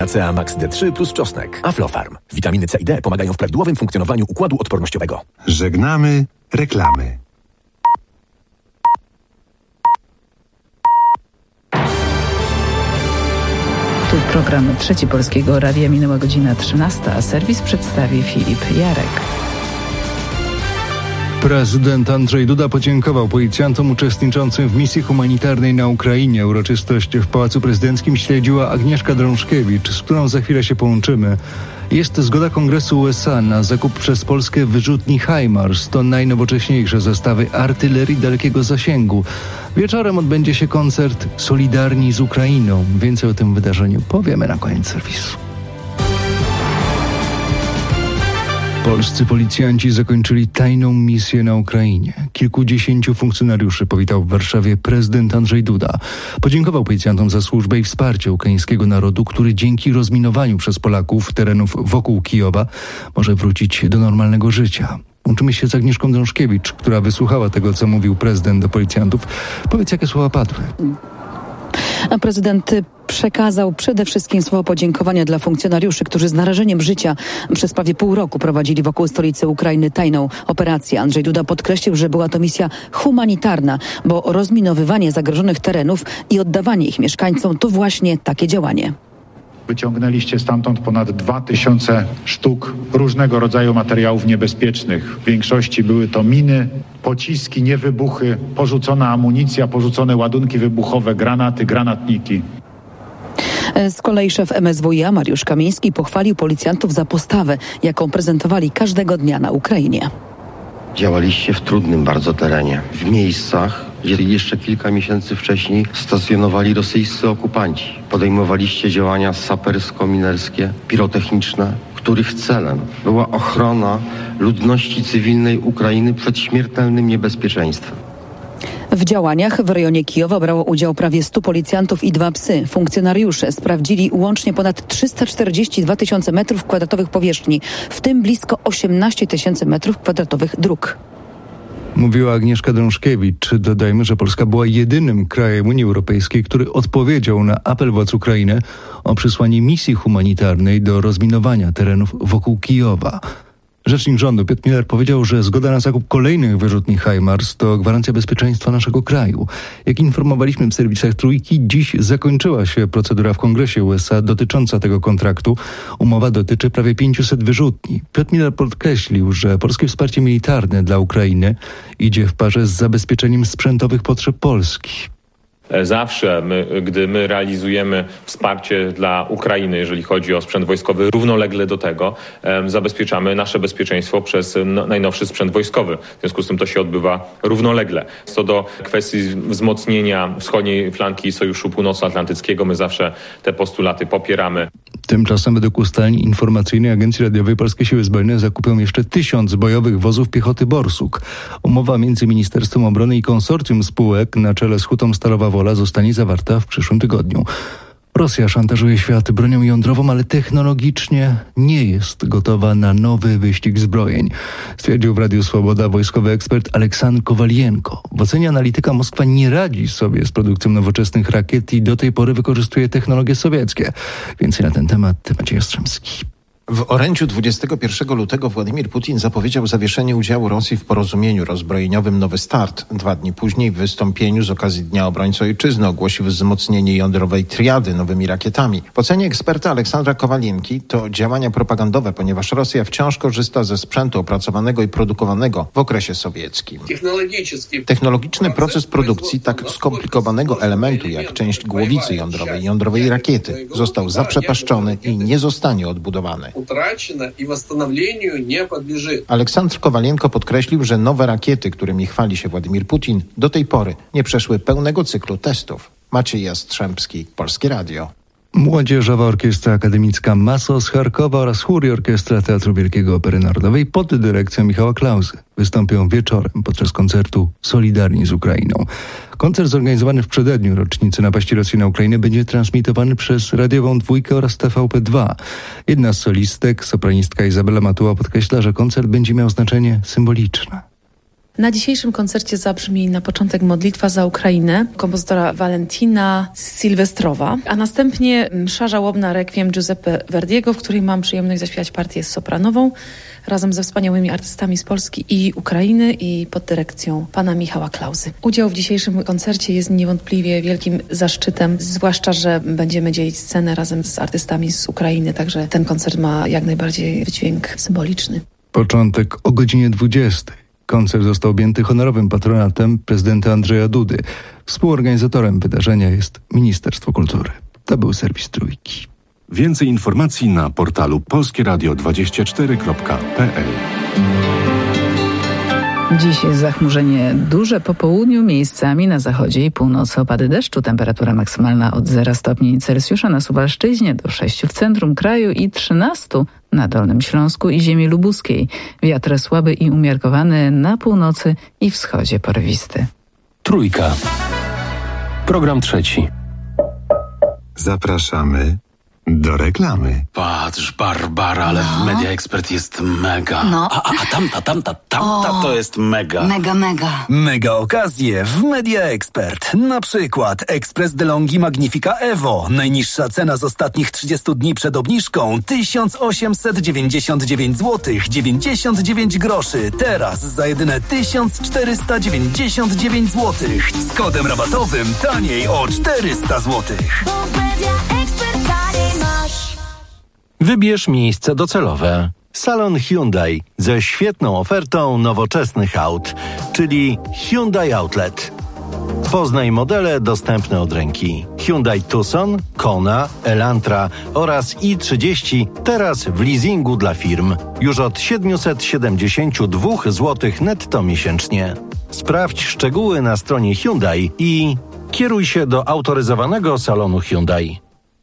C Max D3 plus czosnek. Aflofarm. Witaminy C i D pomagają w prawidłowym funkcjonowaniu układu odpornościowego. Żegnamy reklamy. Tu program Trzeci Polskiego Radia. Minęła godzina 13, a serwis przedstawi Filip Jarek. Prezydent Andrzej Duda podziękował policjantom uczestniczącym w misji humanitarnej na Ukrainie. Uroczystość w Pałacu Prezydenckim śledziła Agnieszka Drążkiewicz, z którą za chwilę się połączymy. Jest zgoda Kongresu USA na zakup przez Polskę wyrzutni HIMARS. To najnowocześniejsze zestawy artylerii dalekiego zasięgu. Wieczorem odbędzie się koncert Solidarni z Ukrainą. Więcej o tym wydarzeniu powiemy na koniec serwisu. Polscy policjanci zakończyli tajną misję na Ukrainie. Kilkudziesięciu funkcjonariuszy powitał w Warszawie prezydent Andrzej Duda. Podziękował policjantom za służbę i wsparcie ukraińskiego narodu, który dzięki rozminowaniu przez Polaków terenów wokół Kijowa może wrócić do normalnego życia. Łączymy się z Agnieszką Drążkiewicz, która wysłuchała tego, co mówił prezydent do policjantów. Powiedz, jakie słowa padły. Prezydent przekazał przede wszystkim słowa podziękowania dla funkcjonariuszy, którzy z narażeniem życia przez prawie pół roku prowadzili wokół stolicy Ukrainy tajną operację. Andrzej Duda podkreślił, że była to misja humanitarna, bo rozminowywanie zagrożonych terenów i oddawanie ich mieszkańcom to właśnie takie działanie. Wyciągnęliście stamtąd ponad 2000 sztuk różnego rodzaju materiałów niebezpiecznych. W większości były to miny, pociski, niewybuchy, porzucona amunicja, porzucone ładunki wybuchowe, granaty, granatniki. Z kolei szef MSWiA Mariusz Kamiński pochwalił policjantów za postawę, jaką prezentowali każdego dnia na Ukrainie. Działaliście w trudnym bardzo terenie, w miejscach, gdzie jeszcze kilka miesięcy wcześniej stacjonowali rosyjscy okupanci. Podejmowaliście działania sapersko-minerskie, pirotechniczne, których celem była ochrona ludności cywilnej Ukrainy przed śmiertelnym niebezpieczeństwem. W działaniach w rejonie Kijowa brało udział prawie 100 policjantów i 2 psy. Funkcjonariusze sprawdzili łącznie ponad 342 tysiące metrów kwadratowych powierzchni, w tym blisko 18 tysięcy metrów kwadratowych dróg. Mówiła Agnieszka Drążkiewicz. Dodajmy, że Polska była jedynym krajem Unii Europejskiej, który odpowiedział na apel władz Ukrainy o przysłanie misji humanitarnej do rozminowania terenów wokół Kijowa. Rzecznik rządu Piotr Miller powiedział, że zgoda na zakup kolejnych wyrzutni HIMARS to gwarancja bezpieczeństwa naszego kraju. Jak informowaliśmy w serwisach Trójki, dziś zakończyła się procedura w Kongresie USA dotycząca tego kontraktu. Umowa dotyczy prawie 500 wyrzutni. Piotr Miller podkreślił, że polskie wsparcie militarne dla Ukrainy idzie w parze z zabezpieczeniem sprzętowych potrzeb Polski. Zawsze, gdy my realizujemy wsparcie dla Ukrainy, jeżeli chodzi o sprzęt wojskowy, równolegle do tego zabezpieczamy nasze bezpieczeństwo przez najnowszy sprzęt wojskowy. W związku z tym to się odbywa równolegle. Co do kwestii wzmocnienia wschodniej flanki Sojuszu Północnoatlantyckiego, my zawsze te postulaty popieramy. Tymczasem według ustaleń informacyjnej Agencji Radiowej Polskie Siły Zbrojne zakupią jeszcze 1000 bojowych wozów piechoty Borsuk. Umowa między Ministerstwem Obrony i konsorcjum spółek na czele z Hutą Stalowa Wola zostanie zawarta w przyszłym tygodniu. Rosja szantażuje świat bronią jądrową, ale technologicznie nie jest gotowa na nowy wyścig zbrojeń, stwierdził w Radiu Swoboda wojskowy ekspert Aleksandr Kowalienko. W ocenie analityka Moskwa nie radzi sobie z produkcją nowoczesnych rakiet i do tej pory wykorzystuje technologie sowieckie. Więcej na ten temat Maciej Jastrzębski. W orędziu 21 lutego Władimir Putin zapowiedział zawieszenie udziału Rosji w porozumieniu rozbrojeniowym Nowy Start. 2 dni później w wystąpieniu z okazji Dnia Obrońcy Ojczyzny ogłosił wzmocnienie jądrowej triady nowymi rakietami. W ocenie eksperta Aleksandra Kowalienki to działania propagandowe, ponieważ Rosja wciąż korzysta ze sprzętu opracowanego i produkowanego w okresie sowieckim. Technologiczny proces produkcji tak skomplikowanego elementu jak część głowicy jądrowej rakiety został zaprzepaszczony i nie zostanie odbudowany. Aleksandr Kowalienko podkreślił, że nowe rakiety, którymi chwali się Władimir Putin, do tej pory nie przeszły pełnego cyklu testów. Maciej Jastrzębski, Polskie Radio. Młodzieżowa Orkiestra Akademicka MASO z Charkowa oraz chór i Orkiestra Teatru Wielkiego Opery Narodowej pod dyrekcją Michała Klauzy wystąpią wieczorem podczas koncertu Solidarni z Ukrainą. Koncert zorganizowany w przededniu rocznicy napaści Rosji na Ukrainę będzie transmitowany przez Radiową Dwójkę oraz TVP2. Jedna z solistek, sopranistka Izabela Matuła, podkreśla, że koncert będzie miał znaczenie symboliczne. Na dzisiejszym koncercie zabrzmi na początek modlitwa za Ukrainę kompozytora Valentina Sylwestrowa, a następnie msza żałobna Requiem Giuseppe Verdiego, w której mam przyjemność zaśpiewać partię sopranową razem ze wspaniałymi artystami z Polski i Ukrainy i pod dyrekcją pana Michała Klauzy. Udział w dzisiejszym koncercie jest niewątpliwie wielkim zaszczytem, zwłaszcza, że będziemy dzielić scenę razem z artystami z Ukrainy, także ten koncert ma jak najbardziej wydźwięk symboliczny. Początek o godzinie 20. Koncert został objęty honorowym patronatem prezydenta Andrzeja Dudy. Współorganizatorem wydarzenia jest Ministerstwo Kultury. To był serwis Trójki. Więcej informacji na portalu polskieradio24.pl. Dziś zachmurzenie duże po południu, miejscami na zachodzie i północy opady deszczu. Temperatura maksymalna od 0 stopni Celsjusza na Suwalszczyźnie do 6 w centrum kraju i 13 na Dolnym Śląsku i ziemi lubuskiej. Wiatr słaby i umiarkowany na północy i wschodzie porywisty. Trójka. Program trzeci. Zapraszamy do reklamy. Patrz, Barbara, ale w Media Expert jest mega. No. A tamta to jest mega. Mega. Mega okazje w Media Expert. Na przykład Express DeLonghi Magnifica Evo. Najniższa cena z ostatnich 30 dni przed obniżką 1899 zł 99 groszy. Teraz za jedyne 1499 zł. Z kodem rabatowym taniej o 400 zł. Wybierz miejsce docelowe. Salon Hyundai ze świetną ofertą nowoczesnych aut, czyli Hyundai Outlet. Poznaj modele dostępne od ręki. Hyundai Tucson, Kona, Elantra oraz i30 teraz w leasingu dla firm. Już od 772 zł netto miesięcznie. Sprawdź szczegóły na stronie Hyundai i kieruj się do autoryzowanego salonu Hyundai.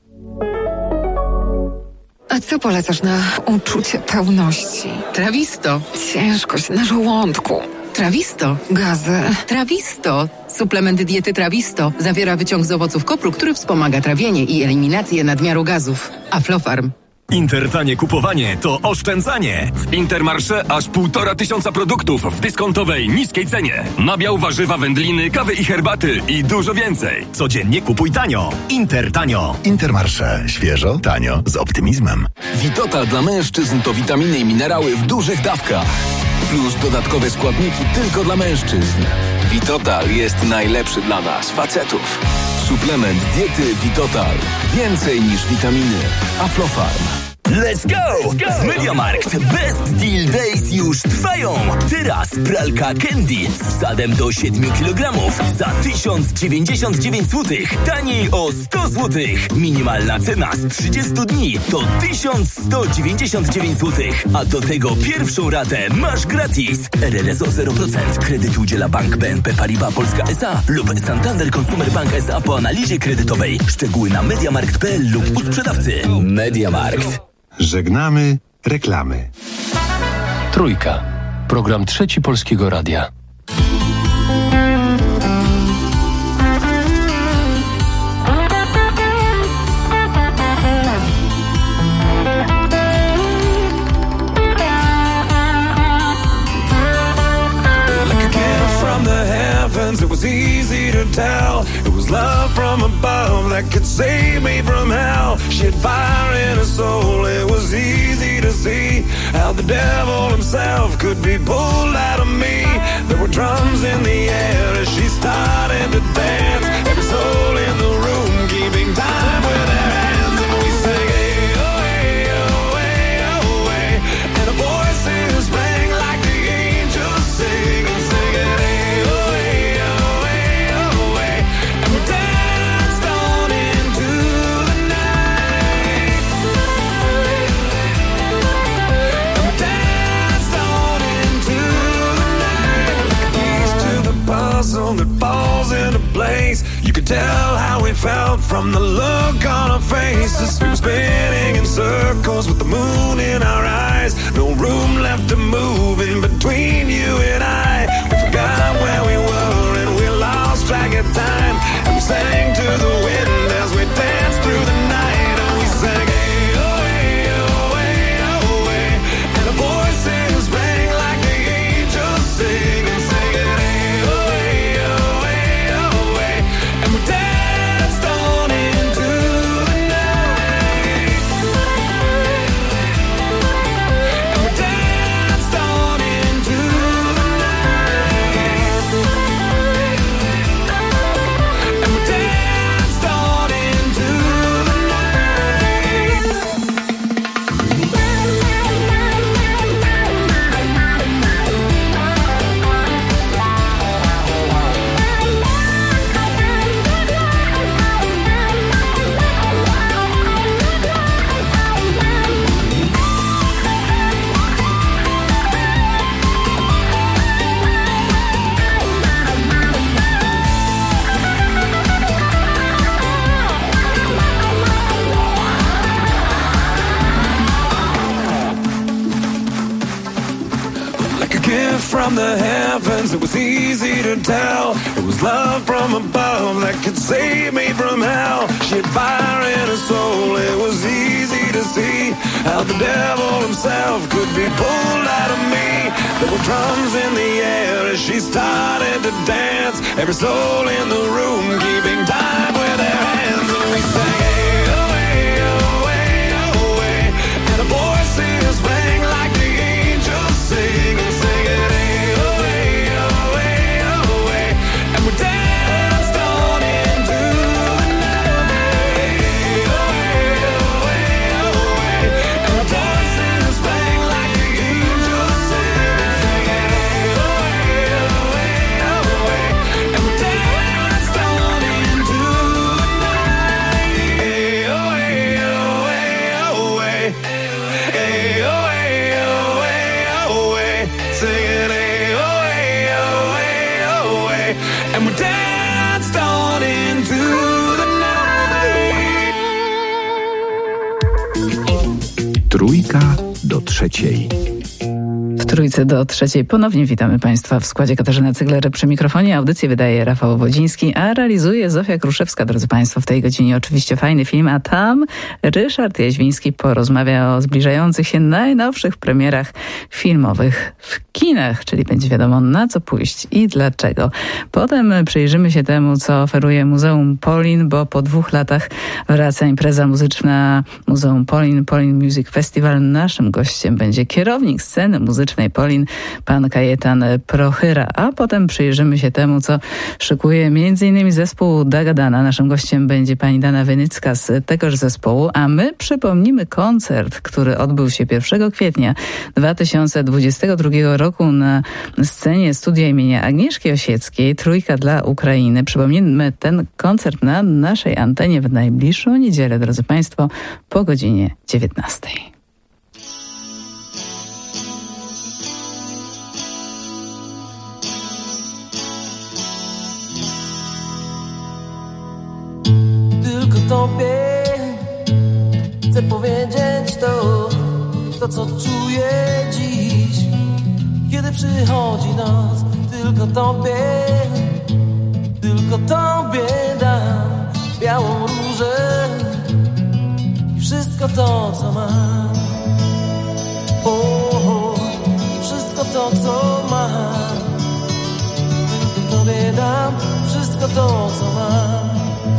A co polecasz na uczucie pełności? Trawisto. Ciężkość na żołądku. Trawisto. Gazy. Trawisto. Suplement diety Trawisto zawiera wyciąg z owoców kopru, który wspomaga trawienie i eliminację nadmiaru gazów. Aflofarm. Intertanie kupowanie to oszczędzanie. W Intermarché aż 1500 produktów w dyskontowej, niskiej cenie. Nabiał, warzywa, wędliny, kawy i herbaty i dużo więcej. Codziennie kupuj tanio. Intertanio. Intermarché. Świeżo, tanio, z optymizmem. Vitotal dla mężczyzn to witaminy i minerały w dużych dawkach. Plus dodatkowe składniki tylko dla mężczyzn. Vitotal jest najlepszy dla nas, facetów. Suplement diety Vitotal. Więcej niż witaminy. Aflofarm. Let's go! W MediaMarkt Best Deal Days już trwają! Teraz pralka Candy z wsadem do 7 kg za 1099 zł. Taniej o 100 zł. Minimalna cena z 30 dni to 1199 zł. A do tego pierwszą ratę masz gratis. RRSO 0%. Kredyt udziela Bank BNP Paribas Polska S.A. lub Santander Consumer Bank S.A. po analizie kredytowej. Szczegóły na mediamarkt.pl lub u sprzedawcy. MediaMarkt. Żegnamy reklamy. Trójka. Program trzeci Polskiego Radia. It was easy to tell. It was love from above that could save me from hell. She had fire in her soul. It was easy to see how the devil himself could be pulled out of me. There were drums in the air as she started to dance. Every soul in the room keeping time with their hands. And we sang, hey, oh, hey, oh, hey, oh, hey. And our voices rang like the angels sing and sing it. That falls into place. You could tell how we felt from the look on our faces. We were spinning in circles with the moon in our eyes. No room left to move in between you and I. We forgot where we were and we lost track of time. And we sang to the wind as we danced through the night. And we sang, hey, oh, hey, oh, hey, oh, hey. And our voices rang like the angels sing and sing. from the heavens, it was easy to tell. It was love from above that could save me from hell. She had fire in her soul, it was easy to see how the devil himself could be pulled out of me. There were drums in the air as she started to dance. Every soul in the room keeping time with their hands, and we sang, hey, oh, hey, oh, hey, oh, hey. And the voices rang like the angels sing and singing, hey, oh, hey, oh, hey, oh, hey. And we danced on into the night, hey, oh, hey, oh, hey, oh, hey. And the voices rang like the angels sing and singing, hey, oh, hey, oh, hey, oh, hey. And we danced on into the night, hey, oh, hey, oh, hey, oh, hey. Hey, oh, hey, oh, hey, oh, hey. Singing, hey, oh, hey, oh, hey, oh, hey. And we danced on into the night. Trójka do trzeciej. W Trójce do trzeciej ponownie witamy Państwa w składzie. Katarzyna Cygler przy mikrofonie. Audycję wydaje Rafał Wodziński, a realizuje Zofia Kruszewska. Drodzy Państwo, w tej godzinie oczywiście fajny film, a tam Ryszard Jaźwiński porozmawia o zbliżających się najnowszych premierach filmowych w kinach, czyli będzie wiadomo, na co pójść i dlaczego. Potem przyjrzymy się temu, co oferuje Muzeum Polin, bo po 2 latach wraca impreza muzyczna Muzeum Polin, Polin Music Festival. Naszym gościem będzie kierownik sceny muzycznej Polin, pan Kajetan Prochyra. A potem przyjrzymy się temu, co szykuje m.in. zespół Dagadana. Naszym gościem będzie pani Dana Wynycka z tegoż zespołu, a my przypomnimy koncert, który odbył się 1 kwietnia 2022 roku na scenie studia imienia Agnieszki Osieckiej, Trójka dla Ukrainy. Przypomnimy ten koncert na naszej antenie w najbliższą niedzielę, drodzy Państwo, po godzinie 19. Tylko Tobie chcę powiedzieć to co czuję dziś, kiedy przychodzi noc. Tylko Tobie dam białą różę i wszystko to, co mam. Wszystko to, co mam. Tylko Tobie dam wszystko to, co mam.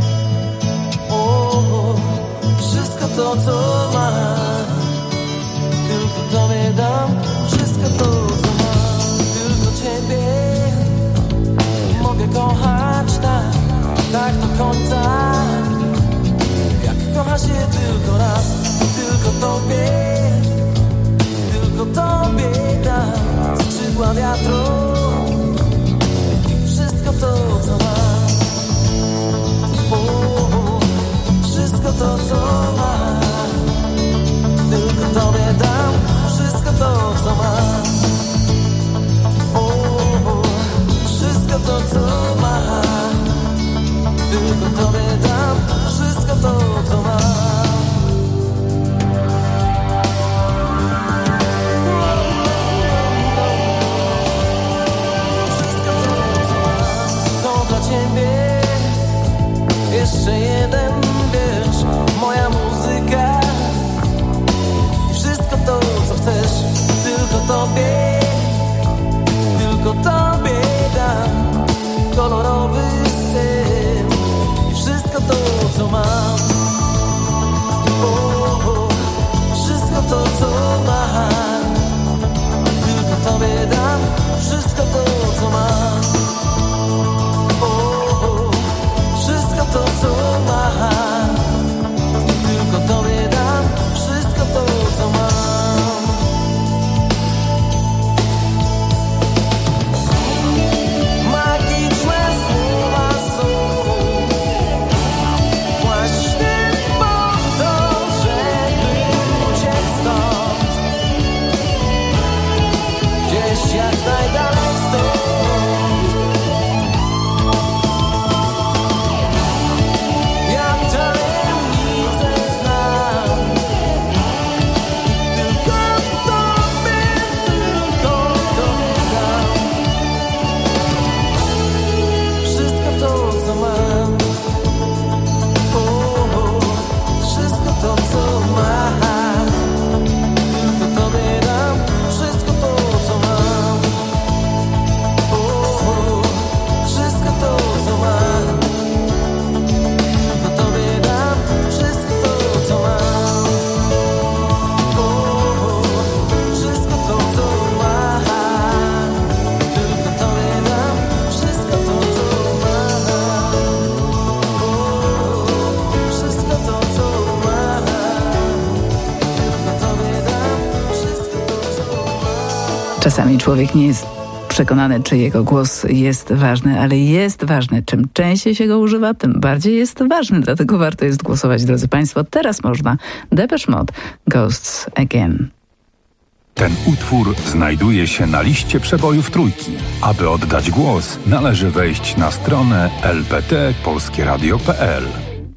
Wszystko to, co mam. Tylko Tobie dam wszystko to, co mam. Tylko Ciebie mogę kochać tak do końca, jak kocha się tylko raz. Tylko Tobie dam skrzydła wiatru i wszystko to, co mam. Wszystko to, co mam. Tylko Tobie dam wszystko to, co mam. Wszystko to, co mam. Tylko Tobie dam wszystko to, co mam. Wszystko to, co mam. To dla Ciebie jeszcze jeden wiersz, moja muzyka. Wszystko to, co chcesz. Tylko Tobie dam kolorowy sen i wszystko to, co mam. Wszystko to, co mam. Tylko Tobie dam wszystko to, co mam. Wszystko to, co mam. Tylko Tobie dam wszystko to, co mam. Czasami człowiek nie jest przekonany, czy jego głos jest ważny, ale jest ważny. Czym częściej się go używa, tym bardziej jest ważny. Dlatego warto jest głosować, drodzy Państwo. Teraz można. Depeche Mode, Ghosts Again. Ten utwór znajduje się na liście przebojów Trójki. Aby oddać głos, należy wejść na stronę lpt.polskieradio.pl.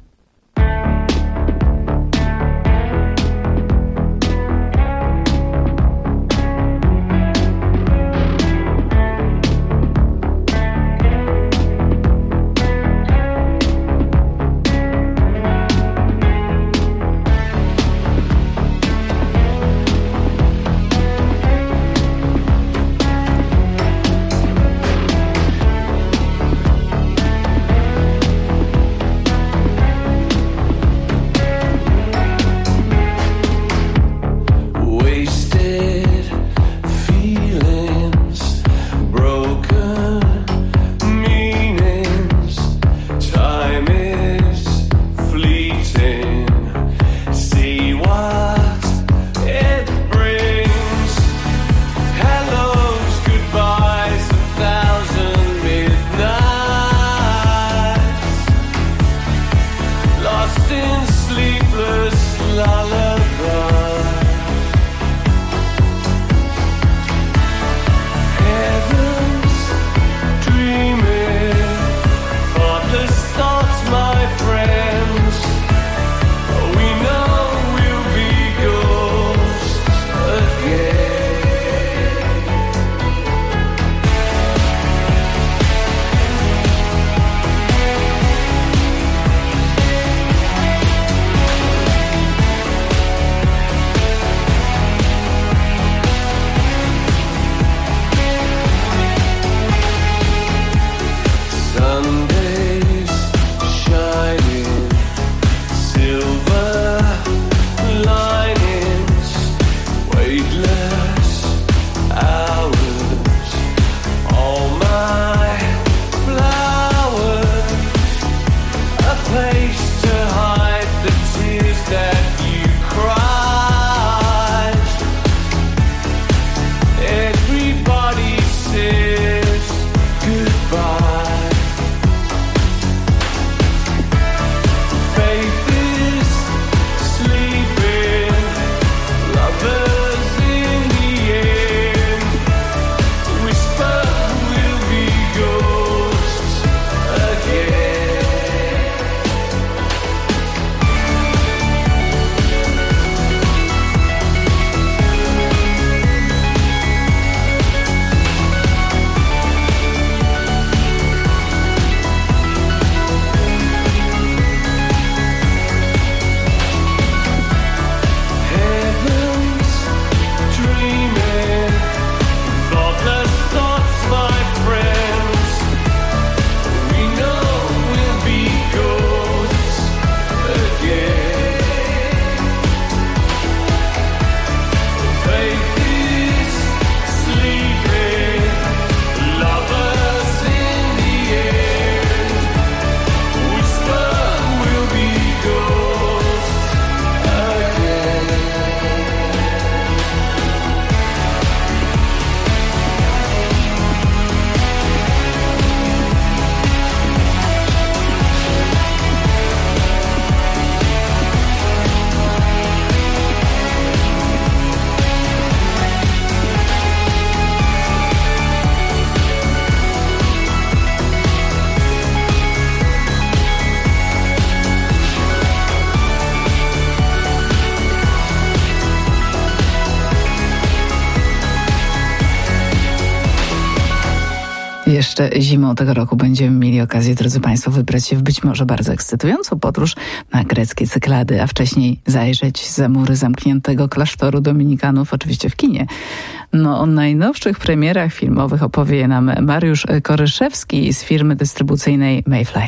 Jeszcze zimą tego roku będziemy mieli okazję, drodzy Państwo, wybrać się w być może bardzo ekscytującą podróż na greckie Cyklady, a wcześniej zajrzeć za mury zamkniętego klasztoru dominikanów, oczywiście w kinie. No, o najnowszych premierach filmowych opowie nam Mariusz Koryszewski z firmy dystrybucyjnej Mayfly.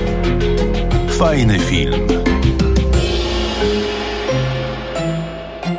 Fajny film.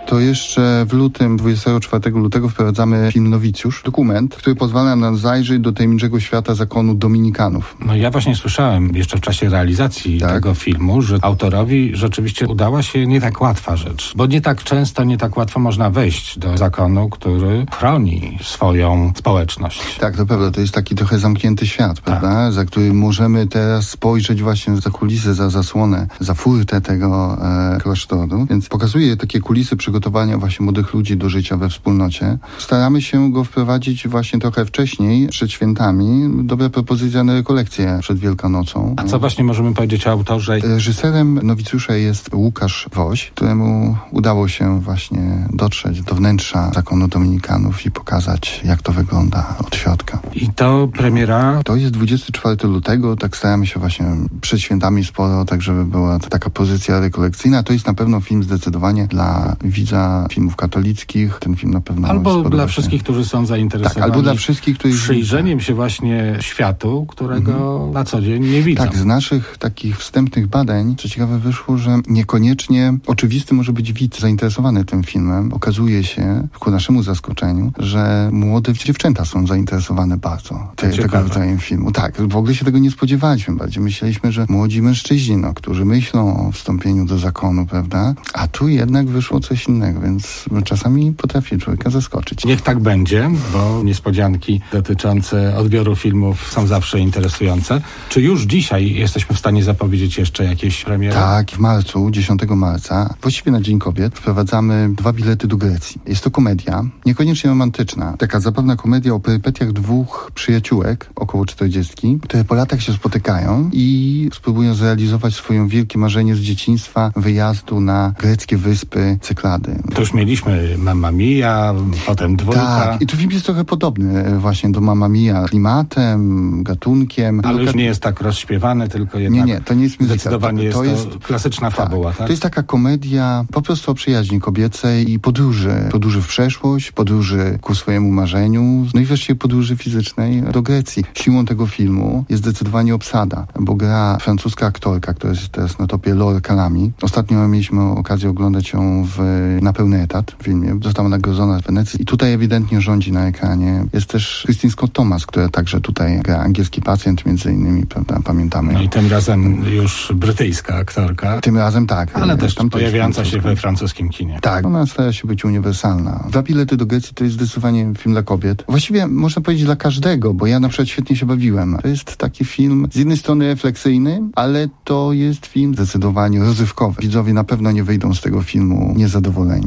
to jeszcze w lutym, 24 lutego wprowadzamy film Nowicjusz, dokument, który pozwala nam zajrzeć do tajemniczego świata zakonu dominikanów. No ja właśnie słyszałem jeszcze w czasie realizacji tego filmu, że autorowi rzeczywiście udała się nie tak łatwa rzecz, bo nie tak często, nie tak łatwo można wejść do zakonu, który chroni swoją społeczność. Tak, to prawda, to jest taki trochę zamknięty świat, prawda, za który możemy teraz spojrzeć właśnie za kulisy, za zasłonę, za furtę tego klasztoru, więc pokazuje takie kulisy przygotowania właśnie młodych ludzi do życia we wspólnocie. Staramy się go wprowadzić właśnie trochę wcześniej, przed świętami. Dobra propozycja na rekolekcję przed Wielkanocą. A co właśnie możemy powiedzieć o autorze? Reżyserem Nowicjusza jest Łukasz Woś, któremu udało się właśnie dotrzeć do wnętrza zakonu dominikanów i pokazać, jak to wygląda od środka. I to premiera? To jest 24 lutego, tak staramy się właśnie przed świętami sporo, tak żeby była taka pozycja rekolekcyjna. To jest na pewno film zdecydowanie dla widza filmów katolickich. Ten film na pewno albo dla wszystkich, którzy są zainteresowani. Tak, albo dla wszystkich, którzy przyjrzeniem się właśnie światu, którego na co dzień nie widzą. Tak, z naszych takich wstępnych badań, co ciekawe, wyszło, że niekoniecznie oczywisty może być widz zainteresowany tym filmem. Okazuje się, ku naszemu zaskoczeniu, że młode dziewczęta są zainteresowane bardzo tego rodzaju filmu. Tak, w ogóle się tego nie spodziewaliśmy. Bardziej myśleliśmy, że młodzi mężczyźni, którzy myślą o wstąpieniu do zakonu, prawda? A tu jednak wyszło coś innego, więc czasami potrafi człowieka zaskoczyć. Niech tak będzie, bo niespodzianki dotyczące odbioru filmów są zawsze interesujące. Czy już dzisiaj jesteśmy w stanie zapowiedzieć jeszcze jakieś premiery? Tak, w marcu, 10 marca, właściwie na Dzień Kobiet, wprowadzamy 2 bilety do Grecji. Jest to komedia, niekoniecznie romantyczna. Taka zabawna komedia o perypetiach 2 przyjaciółek, około 40, które po latach się spotykają i spróbują zrealizować swoje wielkie marzenie z dzieciństwa wyjazdu na greckie wyspy Cyklady. To już mieliśmy Mamma Mia, potem Dwójka. Tak, i tu film jest trochę podobny właśnie do Mamma Mia klimatem, gatunkiem. Ale już nie jest tak rozśpiewany, tylko jednak nie, to nie jest muzyka. Zdecydowanie jest to klasyczna fabuła, tak? To jest taka komedia po prostu o przyjaźni kobiecej i podróży w przeszłość, podróży ku swojemu marzeniu, no i wreszcie podróży fizycznej do Grecji. Siłą tego filmu jest zdecydowanie obsada, bo gra francuska aktorka, która jest teraz na topie, Laure Calamy. Ostatnio mieliśmy okazję oglądać ją na pełny etat w filmie. Została nagrodzona w Wenecji i tutaj ewidentnie rządzi na ekranie. Jest też Christine Scott Thomas, która także tutaj gra Angielski Pacjent między innymi, prawda, pamiętamy. No i tym razem już brytyjska aktorka. Tym razem tak. Ale też tam pojawiająca się we francuskim kinie. Tak, ona stara się być uniwersalna. 2 bilety do Grecji to jest zdecydowanie film dla kobiet. Właściwie można powiedzieć dla każdego, bo ja na przykład świetnie się bawiłem. To jest taki film z jednej strony refleksyjny, ale to jest film zdecydowanie rozrywkowy. Widzowie na pewno nie wyjdą z tego filmu niezadowoleni.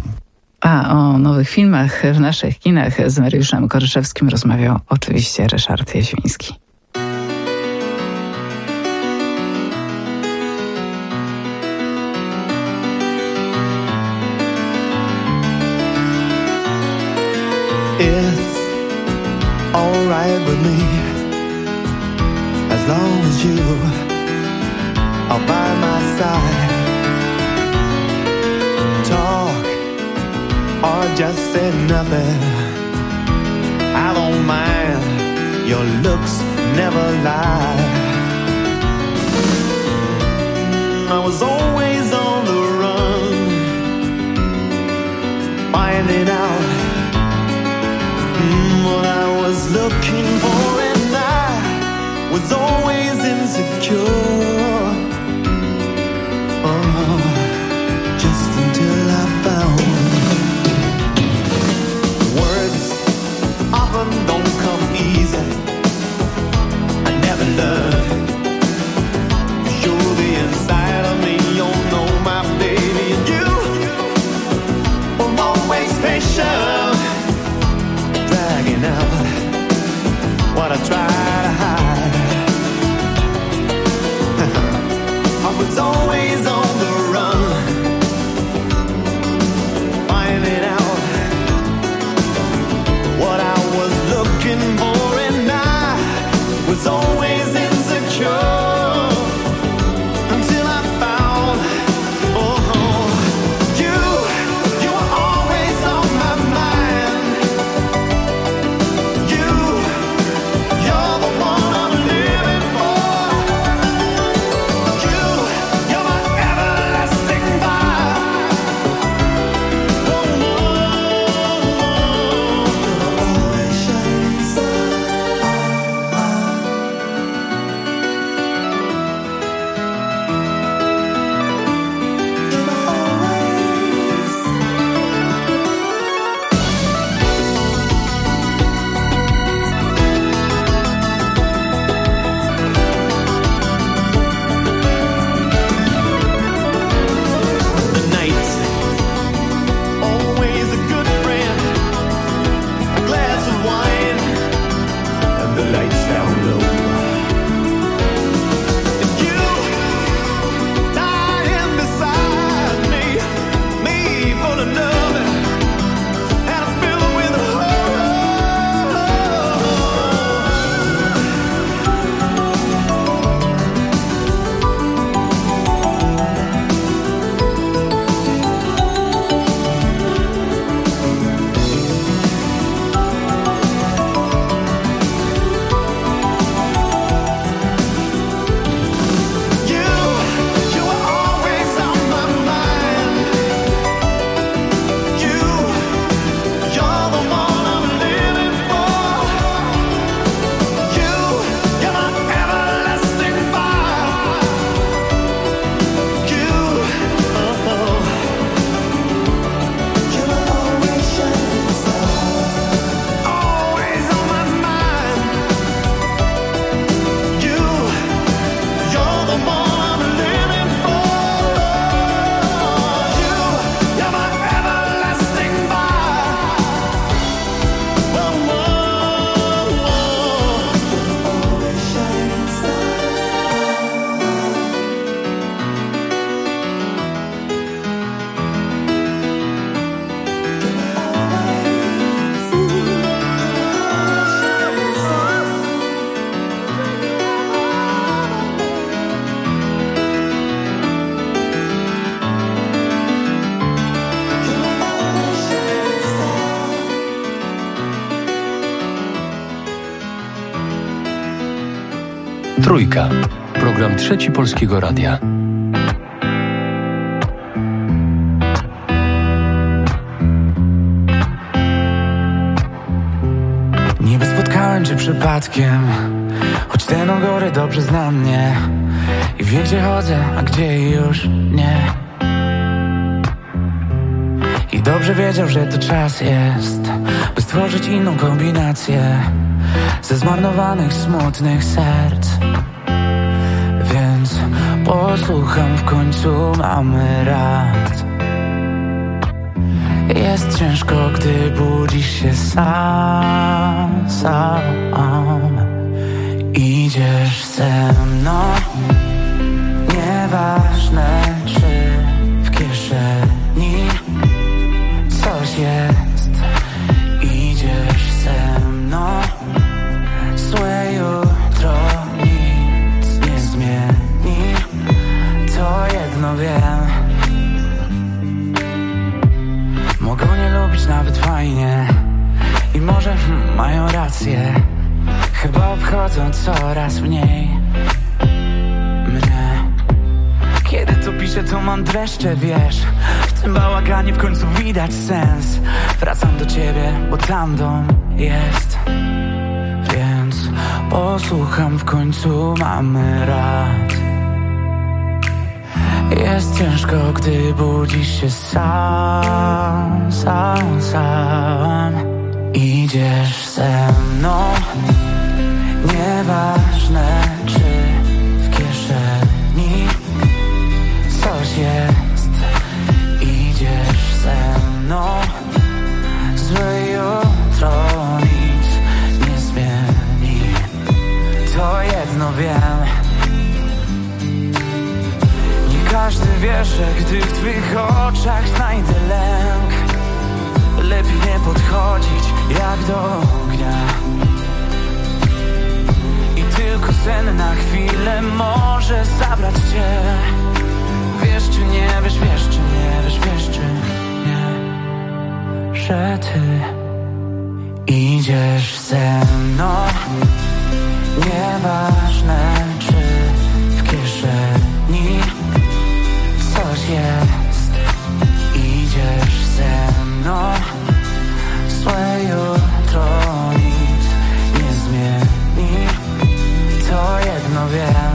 A o nowych filmach w naszych kinach z Mariuszem Koryszewskim rozmawiał oczywiście Ryszard Jaźwiński. It's alright with me as long as you are by my side. Talk or just say nothing, I don't mind, your looks never lie. I was always on the run, finding out what I was looking for, and I was always insecure. Just until I found words often don't come easy. I never learned. You're the inside of me, you'll know my baby, and you were always patient, dragging out what I try to hide. Trójka. Program Trzeci Polskiego Radia. Niby spotkałem cię przypadkiem, choć ten Gory dobrze zna mnie i wie, gdzie chodzę, a gdzie już nie. I dobrze wiedział, że to czas jest, by stworzyć inną kombinację ze zmarnowanych, smutnych serc. Więc posłucham, w końcu mamy rad. Jest ciężko, gdy budzisz się sam. Idziesz ze mną, nieważne czy w kieszeni coś jest. Idziesz ze mną, złe jutro nic nie zmieni. To jedno wiem, mogą nie lubić nawet fajnie i może mają rację. Chyba obchodzą coraz mniej mnie. Kiedy to piszę, to mam dreszcze, wiesz. W tym bałaganie w końcu widać sens. Wracam do ciebie, bo tam dom jest. Więc posłucham, w końcu mamy rad. Jest ciężko, gdy budzisz się sam. Idziesz ze mną, nieważne czy w kieszeni coś jest. Idziesz ze mną, złe jutro nic nie zmieni. To jedno wiem, nie każdy wierzy, gdy w twych oczach znajdę lęk. Lepiej nie podchodzić jak do ognia. I tylko sen na chwilę może zabrać cię. Wiesz czy nie wiesz, wiesz czy nie wiesz, wiesz czy nie, że ty idziesz ze mną, nieważne czy w kieszeni coś jest. Idziesz ze mną, złe jutro nic nie zmieni. To jedno wiem,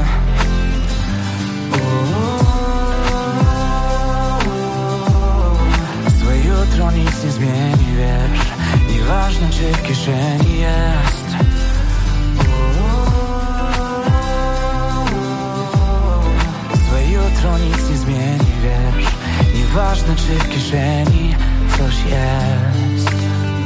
złe jutro nic nie zmieni, wiesz. Nieważne czy w kieszeni jest. Złe jutro nic nie zmieni, wiesz. Nieważne czy w kieszeni coś jest.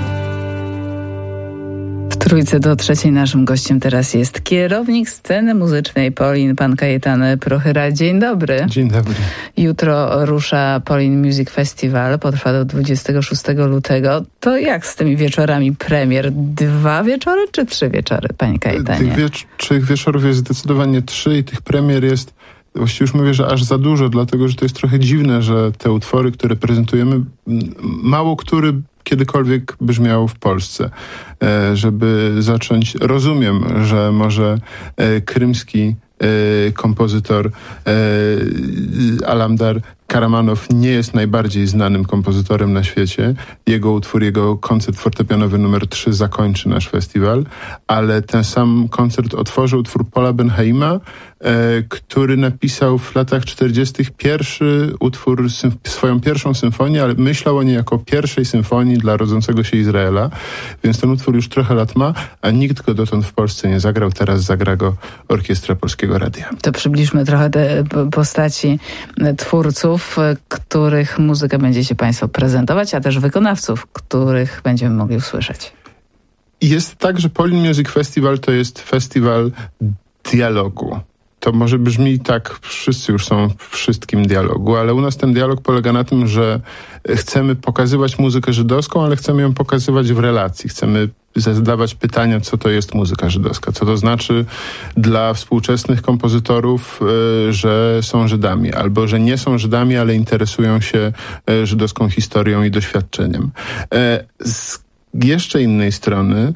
W Trójce do trzeciej naszym gościem teraz jest kierownik sceny muzycznej Polin, pan Kajetan Prochyra. Dzień dobry. Dzień dobry. Jutro rusza Polin Music Festival, potrwa do 26 lutego. To jak z tymi wieczorami premier? 2 wieczory czy 3 wieczory, panie Kajetanie? Tych wieczorów jest zdecydowanie 3 i tych premier jest, właściwie już mówię, że aż za dużo, dlatego że to jest trochę dziwne, że te utwory, które prezentujemy, mało który kiedykolwiek brzmiał w Polsce. Żeby zacząć, rozumiem, że może krymski kompozytor Alamdar Karamanow nie jest najbardziej znanym kompozytorem na świecie. Jego utwór, jego koncert fortepianowy numer 3 zakończy nasz festiwal, ale ten sam koncert otworzył utwór Paula Benhaima, który napisał w latach 40. pierwszy utwór, swoją pierwszą symfonię, ale myślał o niej jako pierwszej symfonii dla rodzącego się Izraela, więc ten utwór już trochę lat ma, a nikt go dotąd w Polsce nie zagrał. Teraz zagra go Orkiestra Polskiego Radia. To przybliżmy trochę te postaci twórców, których muzykę będziecie państwo prezentować, a też wykonawców, których będziemy mogli usłyszeć. Jest tak, że Polin Music Festival to jest festiwal dialogu. To może brzmi tak, wszyscy już są w wszystkim dialogu, ale u nas ten dialog polega na tym, że chcemy pokazywać muzykę żydowską, ale chcemy ją pokazywać w relacji. Chcemy zadawać pytania, co to jest muzyka żydowska, co to znaczy dla współczesnych kompozytorów, że są Żydami, albo że nie są Żydami, ale interesują się żydowską historią i doświadczeniem. Z jeszcze innej strony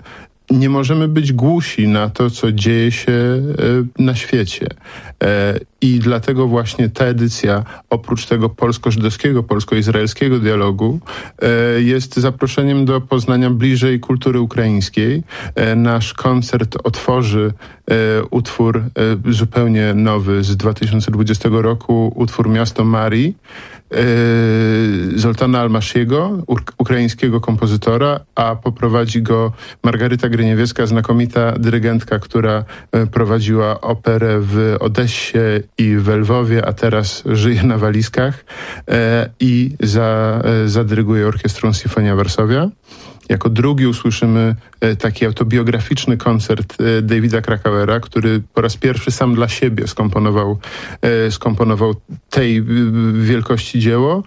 nie możemy być głusi na to, co dzieje się na świecie. I dlatego właśnie ta edycja, oprócz tego polsko-żydowskiego, polsko-izraelskiego dialogu, jest zaproszeniem do poznania bliżej kultury ukraińskiej. Nasz koncert otworzy utwór zupełnie nowy z 2020 roku, utwór Miasto Marii, Zoltana Almashiego, ukraińskiego kompozytora, a poprowadzi go Margaryta Gryniewiecka, znakomita dyrygentka, która prowadziła operę w Odessie i w Lwowie, a teraz żyje na walizkach i zadyryguje Orkiestrą Sinfonia Warszawia. Jako drugi usłyszymy taki autobiograficzny koncert Davida Krakauera, który po raz pierwszy sam dla siebie skomponował tej wielkości dzieło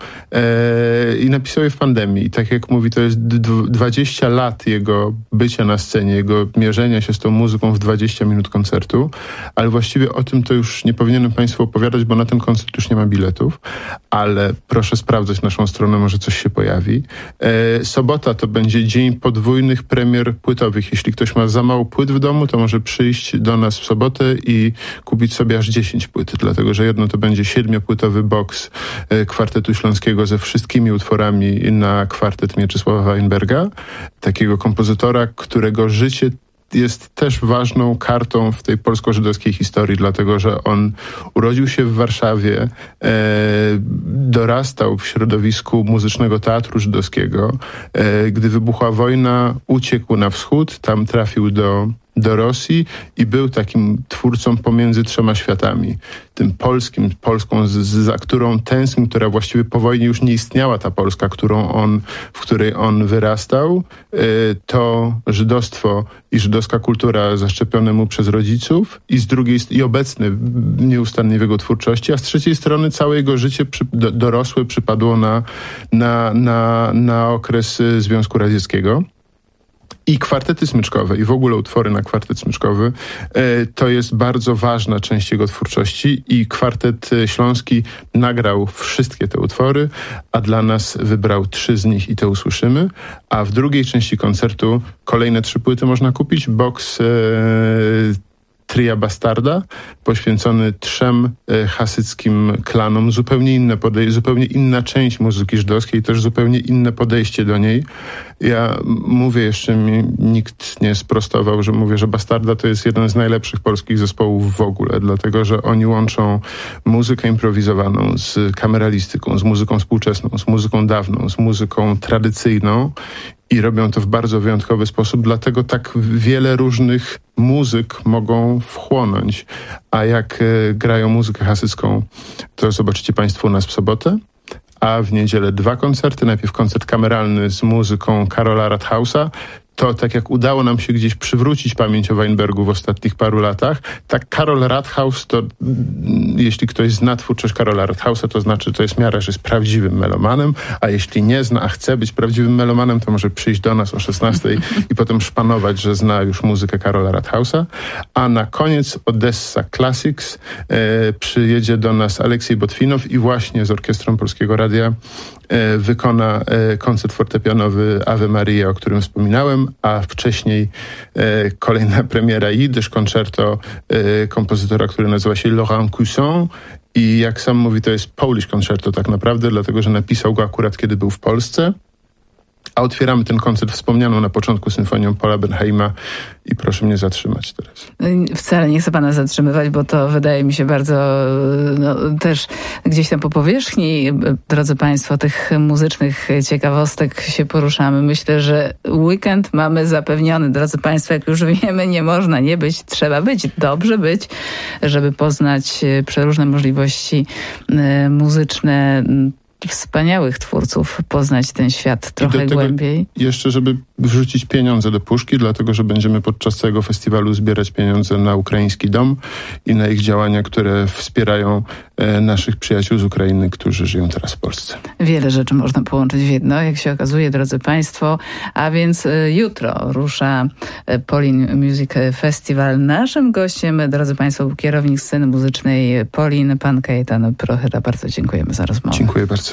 i napisał je w pandemii. I tak jak mówi, to jest 20 lat jego bycia na scenie, jego mierzenia się z tą muzyką w 20 minut koncertu, ale właściwie o tym to już nie powinienem Państwu opowiadać, bo na ten koncert już nie ma biletów, ale proszę sprawdzać naszą stronę, może coś się pojawi. Sobota to będzie dzień podwójnych premier płytowych. Jeśli ktoś ma za mało płyt w domu, to może przyjść do nas w sobotę i kupić sobie aż 10 płyt, dlatego że jedno to będzie 7-płytowy boks Kwartetu Śląskiego ze wszystkimi utworami na kwartet Mieczysława Weinberga, takiego kompozytora, którego życie jest też ważną kartą w tej polsko-żydowskiej historii, dlatego że on urodził się w Warszawie, dorastał w środowisku muzycznego teatru żydowskiego. Gdy wybuchła wojna, uciekł na wschód, tam trafił do Rosji i był takim twórcą pomiędzy trzema światami. Tym Polską, za którą tęsknił, która właściwie po wojnie już nie istniała, ta Polska, w której on wyrastał. To żydostwo i żydowska kultura zaszczepione mu przez rodziców i z drugiej i obecny nieustannie w jego twórczości, a z trzeciej strony całe jego życie dorosłe przypadło na okres Związku Radzieckiego. I kwartety smyczkowe i w ogóle utwory na kwartet smyczkowy to jest bardzo ważna część jego twórczości i kwartet śląski nagrał wszystkie te utwory, a dla nas wybrał 3 z nich i te usłyszymy. A w drugiej części koncertu kolejne 3 płyty można kupić. Boks Tria Bastarda, poświęcony 3 hasyckim klanom. Zupełnie inna część muzyki żydowskiej, też zupełnie inne podejście do niej. Ja mówię, jeszcze mi nikt nie sprostował, że mówię, że Bastarda to jest jeden z najlepszych polskich zespołów w ogóle, dlatego że oni łączą muzykę improwizowaną z kameralistyką, z muzyką współczesną, z muzyką dawną, z muzyką tradycyjną i robią to w bardzo wyjątkowy sposób, dlatego tak wiele różnych muzyk mogą wchłonąć. A jak grają muzykę hasycką, to zobaczycie Państwo u nas w sobotę, a w niedzielę 2 koncerty. Najpierw koncert kameralny z muzyką Karola Rathausa. To tak jak udało nam się gdzieś przywrócić pamięć o Weinbergu w ostatnich paru latach, tak Karol Rathaus to, jeśli ktoś zna twórczość Karola Rathausa, to znaczy to jest miara, że jest prawdziwym melomanem, a jeśli nie zna, a chce być prawdziwym melomanem, to może przyjść do nas o 16:00 i potem szpanować, że zna już muzykę Karola Rathausa. A na koniec Odessa Classics przyjedzie do nas Aleksiej Botwinow i właśnie z Orkiestrą Polskiego Radia wykona koncert fortepianowy Ave Maria, o którym wspominałem, a wcześniej kolejna premiera Jiddysz Concerto kompozytora, który nazywa się Laurent Cusson i jak sam mówi, to jest Polish Concerto tak naprawdę, dlatego że napisał go akurat kiedy był w Polsce. A otwieramy ten koncert wspomnianą na początku symfonią Paula Benheima i proszę mnie zatrzymać teraz. Wcale nie chcę pana zatrzymywać, bo to wydaje mi się bardzo też gdzieś tam po powierzchni, drodzy Państwo, tych muzycznych ciekawostek się poruszamy. Myślę, że weekend mamy zapewniony. Drodzy Państwo, jak już wiemy, nie można nie być, trzeba być, dobrze być, żeby poznać przeróżne możliwości muzyczne wspaniałych twórców, poznać ten świat trochę głębiej. Jeszcze, żeby wrzucić pieniądze do puszki, dlatego, że będziemy podczas całego festiwalu zbierać pieniądze na Ukraiński Dom i na ich działania, które wspierają naszych przyjaciół z Ukrainy, którzy żyją teraz w Polsce. Wiele rzeczy można połączyć w jedno, jak się okazuje, drodzy Państwo. A więc jutro rusza Polin Music Festival. Naszym gościem, drodzy Państwo, był kierownik sceny muzycznej Polin, pan Kajetan Prochyra. Bardzo dziękujemy za rozmowę. Dziękuję bardzo.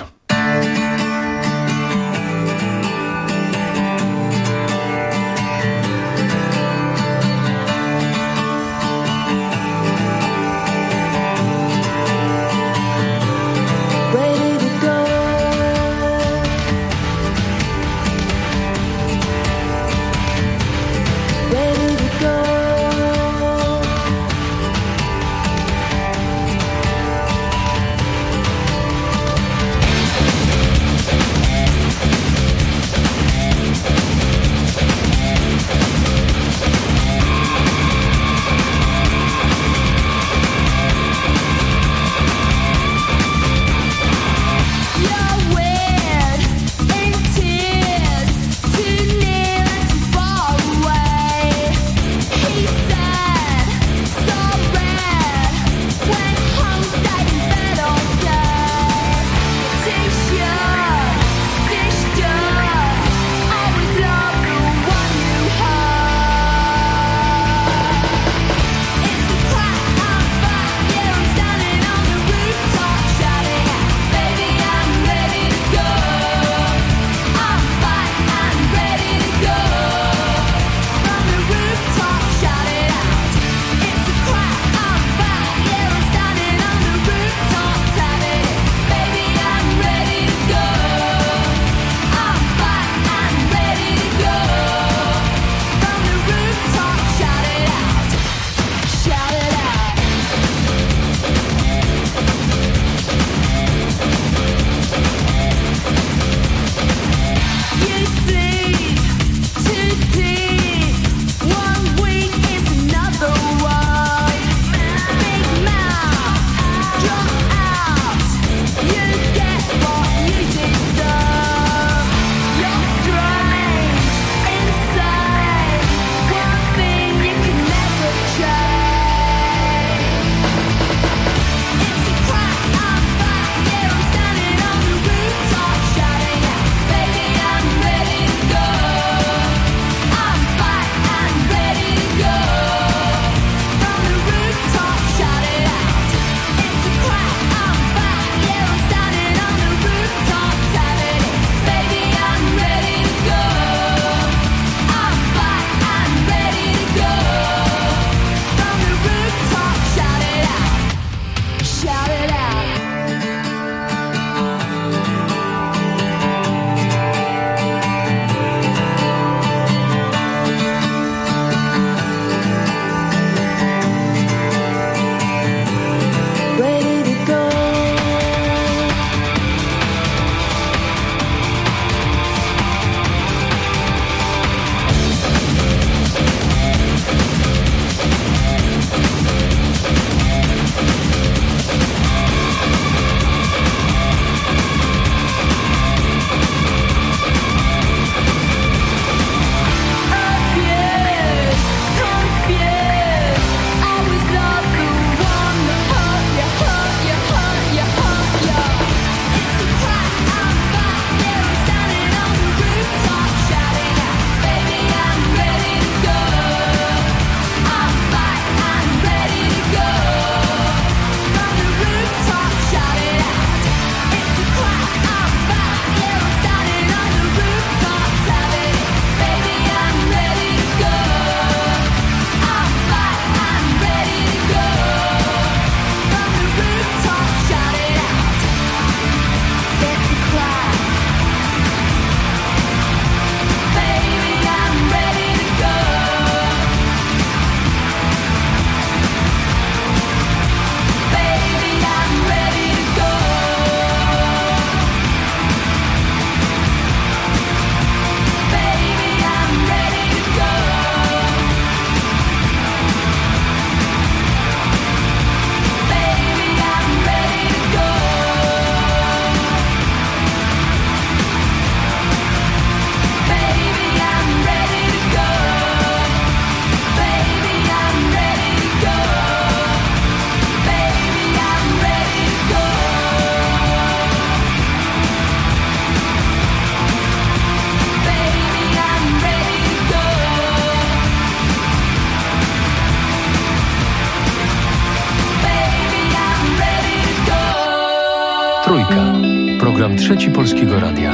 Trójka. Program Trzeci Polskiego Radia.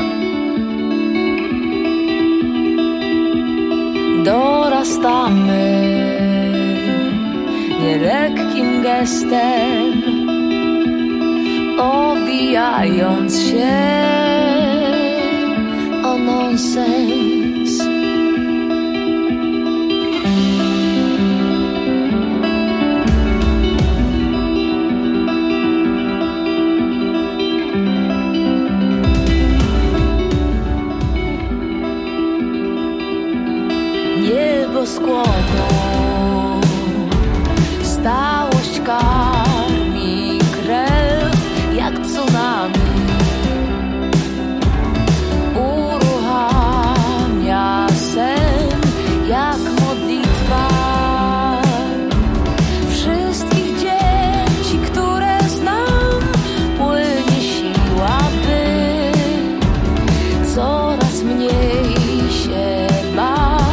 Dorastamy nielekkim gestem, obijając się o nonsens. Niebo skłoną, stałość karmi krew jak tsunami. Uruchamia sen jak modlitwa wszystkich dzieci, które znam. Płynie siła, by coraz mniej się bać.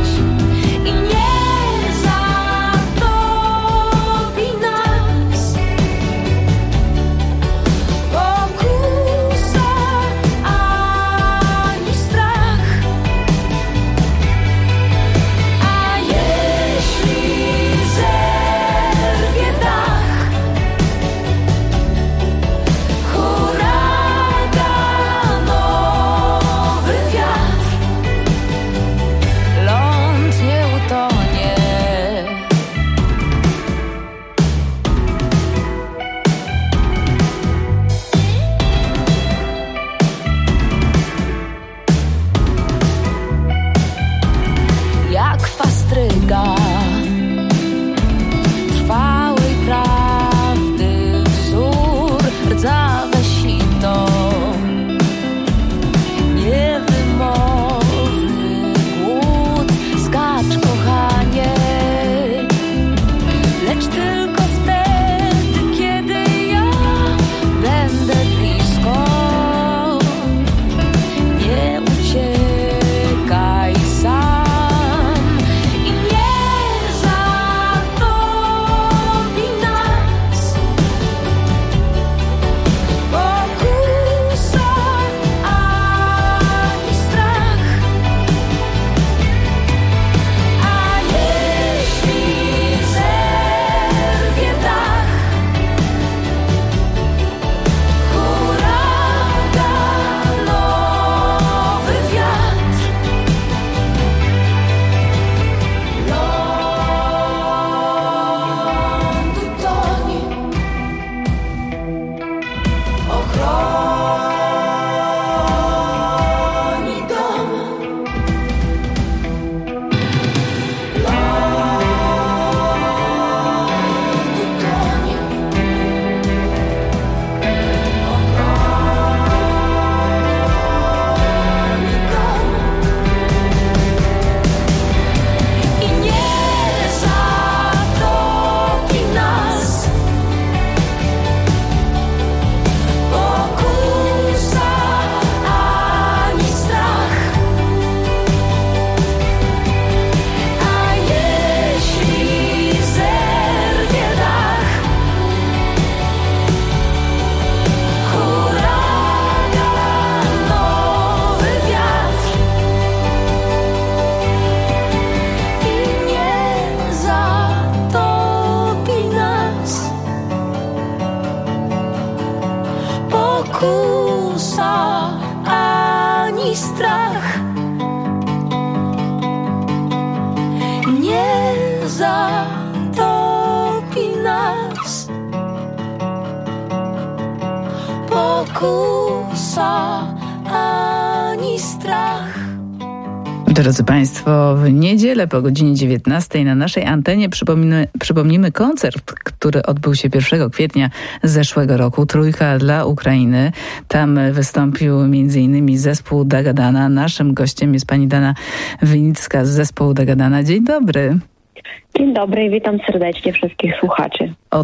Drodzy Państwo, w niedzielę po godzinie 19 na naszej antenie przypomnimy koncert, który odbył się 1 kwietnia zeszłego roku. Trójka dla Ukrainy. Tam wystąpił m.in. zespół Dagadana. Naszym gościem jest pani Dana Winicka z zespołu Dagadana. Dzień dobry. Dzień dobry i witam serdecznie wszystkich słuchaczy. Od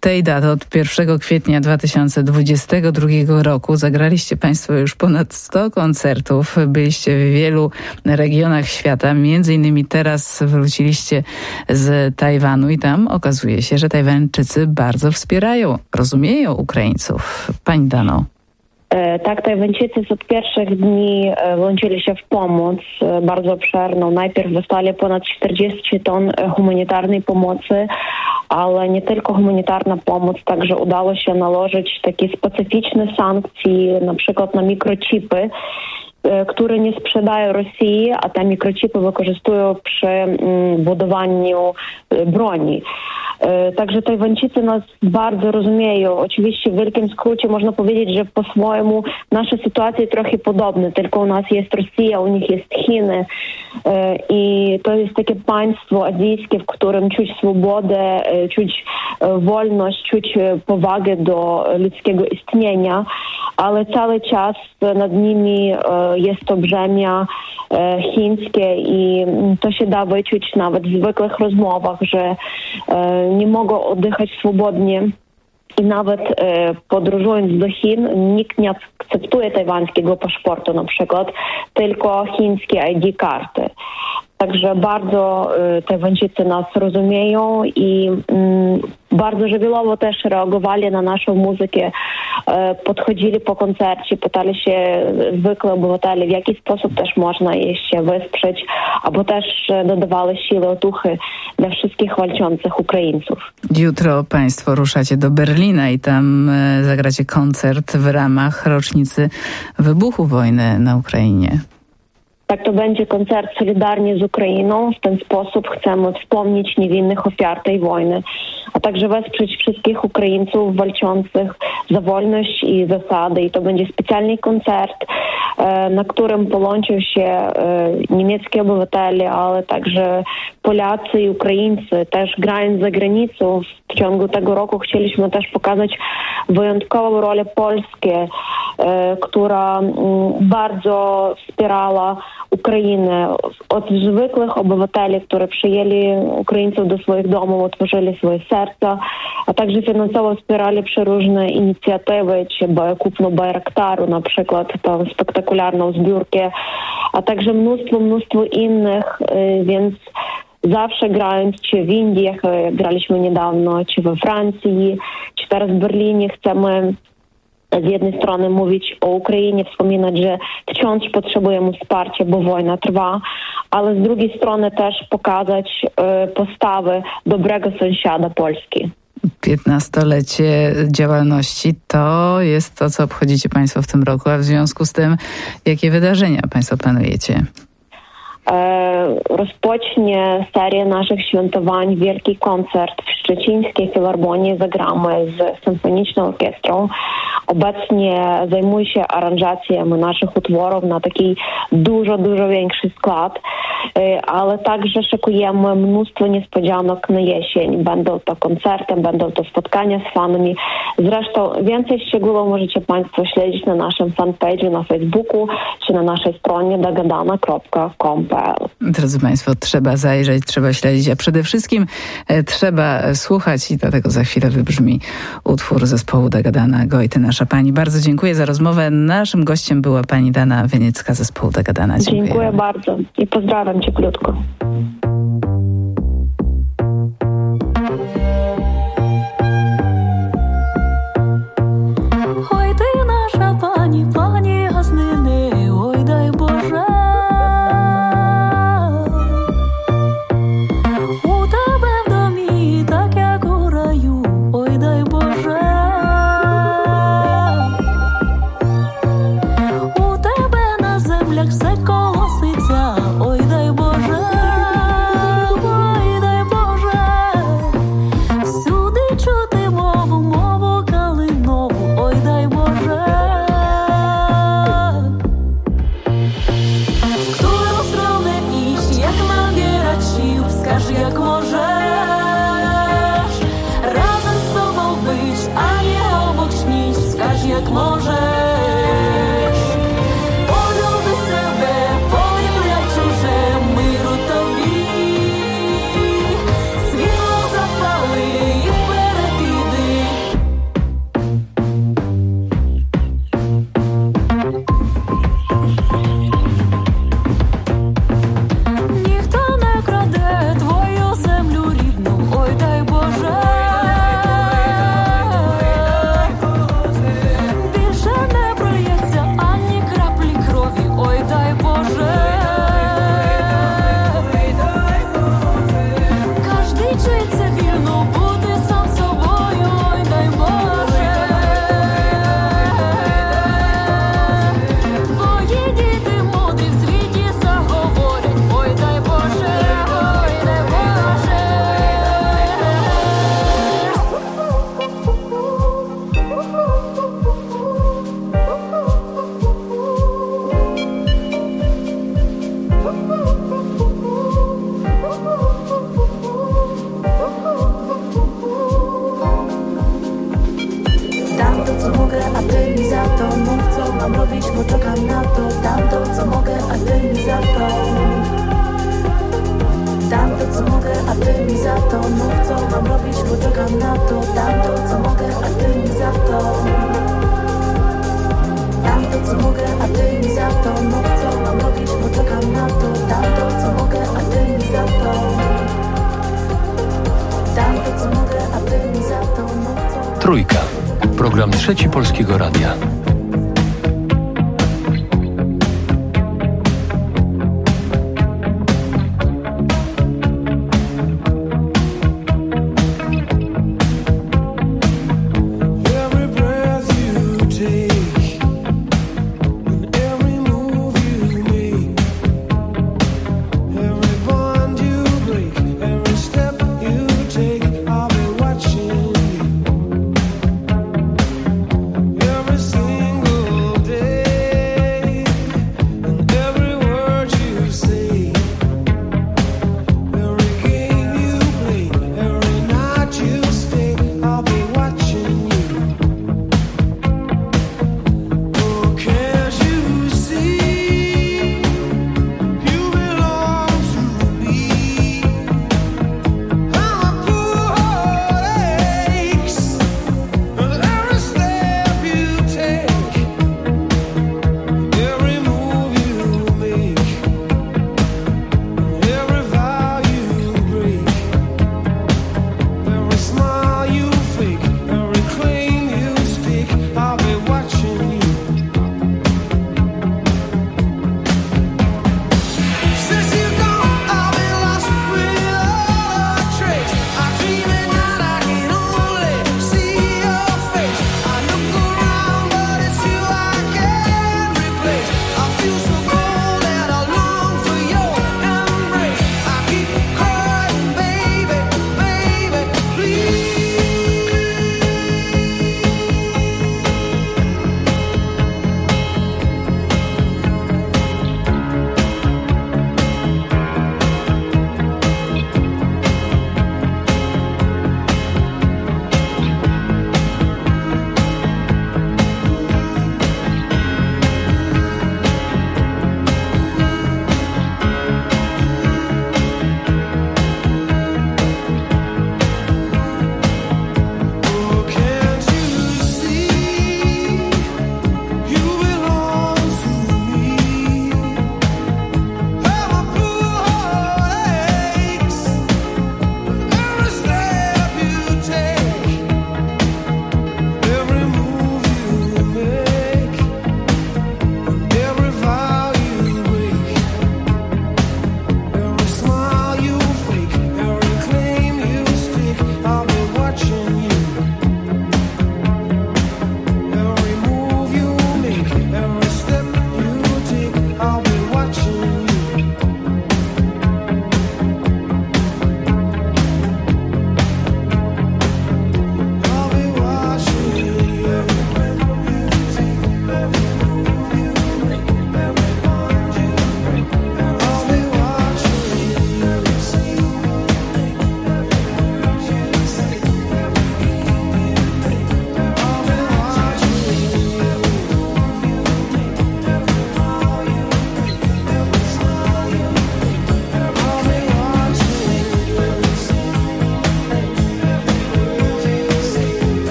tej daty, od 1 kwietnia 2022 roku zagraliście Państwo już ponad 100 koncertów. Byliście w wielu regionach świata. Między innymi teraz wróciliście z Tajwanu i tam okazuje się, że Tajwańczycy bardzo wspierają, rozumieją Ukraińców. Pani Dano. Tak, Tajwańczycy od pierwszych dni włączyli się w pomoc bardzo obszerną. Najpierw wysłali ponad 40 ton humanitarnej pomocy, ale nie tylko humanitarna pomoc, także udało się nałożyć takie specyficzne sankcje, na przykład na mikrochipy, które nie sprzedają Rosji, a te mikrochipy wykorzystują przy budowaniu broni. Także Tajwańczycy nas bardzo rozumieją. Oczywiście w wielkim skrócie można powiedzieć, że po swojemu nasza sytuacja jest trochę podobna, tylko u nas jest Rosja, u nich jest Chiny i to jest takie państwo azijskie, w którym czuć swobodę, czuć wolność, czuć powagę do ludzkiego istnienia, ale cały czas nad nimi jest to brzemię chińskie i to się da wyczuć nawet w zwykłych rozmowach, że nie mogą oddychać swobodnie i nawet podróżując do Chin nikt nie akceptuje tajwańskiego paszportu na przykład, tylko chińskie ID karty. Także bardzo Tajwańczycy nas rozumieją i bardzo żywiołowo też reagowali na naszą muzykę. Podchodzili po koncercie, pytali się zwykle obywateli, w jaki sposób też można się wesprzeć, albo też dodawali siły, otuchy dla wszystkich walczących Ukraińców. Jutro Państwo ruszacie do Berlina i tam zagracie koncert w ramach rocznicy wybuchu wojny na Ukrainie. Tak, to będzie koncert solidarnie z Ukrainą. W ten sposób chcemy wspomnieć niewinnych ofiar tej wojny, a także wesprzeć wszystkich Ukraińców walczących za wolność i zasady. I to będzie specjalny koncert, na którym połączą się niemieckie obywatele, ale także Polacy i Ukraińcy. Też grając za granicą, w ciągu tego roku chcieliśmy też pokazać wyjątkową rolę Polski, która bardzo wspierała Ukrainę. Od zwykłych obywateli, którzy przyjęli Ukraińców do swoich domów, otworzyli swoje serca, a także finansowo wspierali przeróżne inicjatywy, czy kupno Bayraktaru, na przykład tą spektakularną zbiórkę, a także mnóstwo innych, więc zawsze grając, czy w Indiach, graliśmy niedawno, czy we Francji, czy teraz w Berlinie, chcemy z jednej strony mówić o Ukrainie, wspominać, że wciąż potrzebujemy wsparcia, bo wojna trwa, ale z drugiej strony też pokazać postawy dobrego sąsiada Polski. 15-lecie działalności to jest to, co obchodzicie Państwo w tym roku, a w związku z tym, jakie wydarzenia Państwo planujecie? Rozpocznie serię naszych świętowań wielki koncert w Szczecińskiej Filharmonii. Zagramy z Symfoniczną Orkiestrą. Obecnie zajmuję się aranżacją naszych utworów na taki dużo większy skład, ale także szykujemy mnóstwo niespodzianek na jesień. Będą to koncerty, będą to spotkania z fanami. Zresztą więcej szczegółów możecie Państwo śledzić na naszym fanpage'u na Facebooku czy na naszej stronie dagadana.com.pl. Drodzy Państwo, trzeba zajrzeć, trzeba śledzić, a przede wszystkim trzeba słuchać i dlatego za chwilę wybrzmi utwór zespołu Dagadana Gojty Nasza Pani. Bardzo dziękuję za rozmowę. Naszym gościem była pani Dana Wieniecka, zespołu Dagadana. Dziękuję bardzo i pozdrawiam cieplutko. Ой, ти наша пані, пані Газнини, ой, дай Боже. У тебе в домі, так як у раю, ой, дай Боже. У тебе на землях все колоситься, ой, дай Боже. Ой, дай Боже. Всюди чути мову калинову, ой, дай Боже. Którą stronę iść, jak nabierać sił, wskaż jak możesz. Razem z sobą być, a nie obok śnić, wskaż jak możesz. Полюби себе, полюбляй чуже, миру тобі. Світло запали і вперед іди, to, mów co mam robić, bo czekam na to. Dam to co mogę, a ty mi za to. Dam to co mogę, a ty mi za to. Mów co mam robić, bo czekam na to. Dam to co mogę, a ty mi za to. Dam to co mogę, a ty mi za to. Mów co mam robić, bo czekam na to. Dam to co mogę, a ty mi za to. Dam to co mogę, a ty mi za to. Mów co... Trójka. Program Trzeci Polskiego Radia.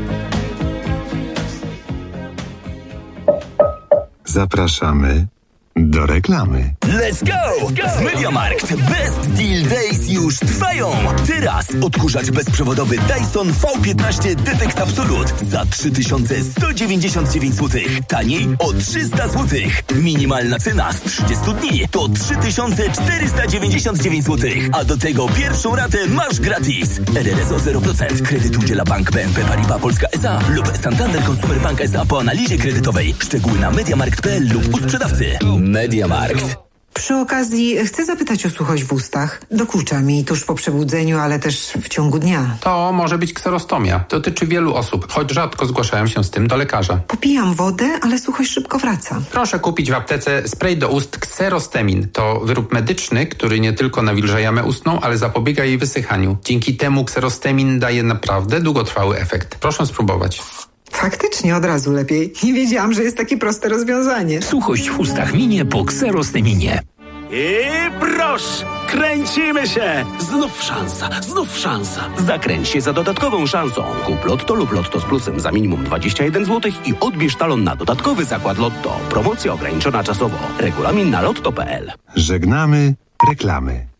Zapraszamy Do reklamy. Let's go! W MediaMarkt Best Deal Days już trwają! Teraz odkurzacz bezprzewodowy Dyson V15 Detect Absolute za 3199 zł. Taniej o 300 zł. Minimalna cena z 30 dni to 3499 zł. A do tego pierwszą ratę masz gratis. RRS o 0%. Kredyt udziela Bank BNP Paribas Polska S.A. lub Santander Consumer Bank S.A. po analizie kredytowej. Szczegóły na mediamarkt.pl lub u sprzedawcy. MediaMarkt. Przy okazji chcę zapytać o suchość w ustach. Dokucza mi tuż po przebudzeniu, ale też w ciągu dnia. To może być kserostomia. Dotyczy wielu osób, choć rzadko zgłaszają się z tym do lekarza. Popijam wodę, ale suchość szybko wraca. Proszę kupić w aptece spray do ust Xerostemin. To wyrób medyczny, który nie tylko nawilża jamę ustną, ale zapobiega jej wysychaniu. Dzięki temu Xerostemin daje naprawdę długotrwały efekt. Proszę spróbować. Faktycznie od razu lepiej. Nie wiedziałam, że jest takie proste rozwiązanie. Suchość w ustach minie po Xerosteminie. I proszę, kręcimy się! Znów szansa. Zakręć się za dodatkową szansą. Kup Lotto lub Lotto z plusem za minimum 21 zł i odbierz talon na dodatkowy zakład Lotto. Promocja ograniczona czasowo. Regulamin na lotto.pl. Żegnamy reklamy.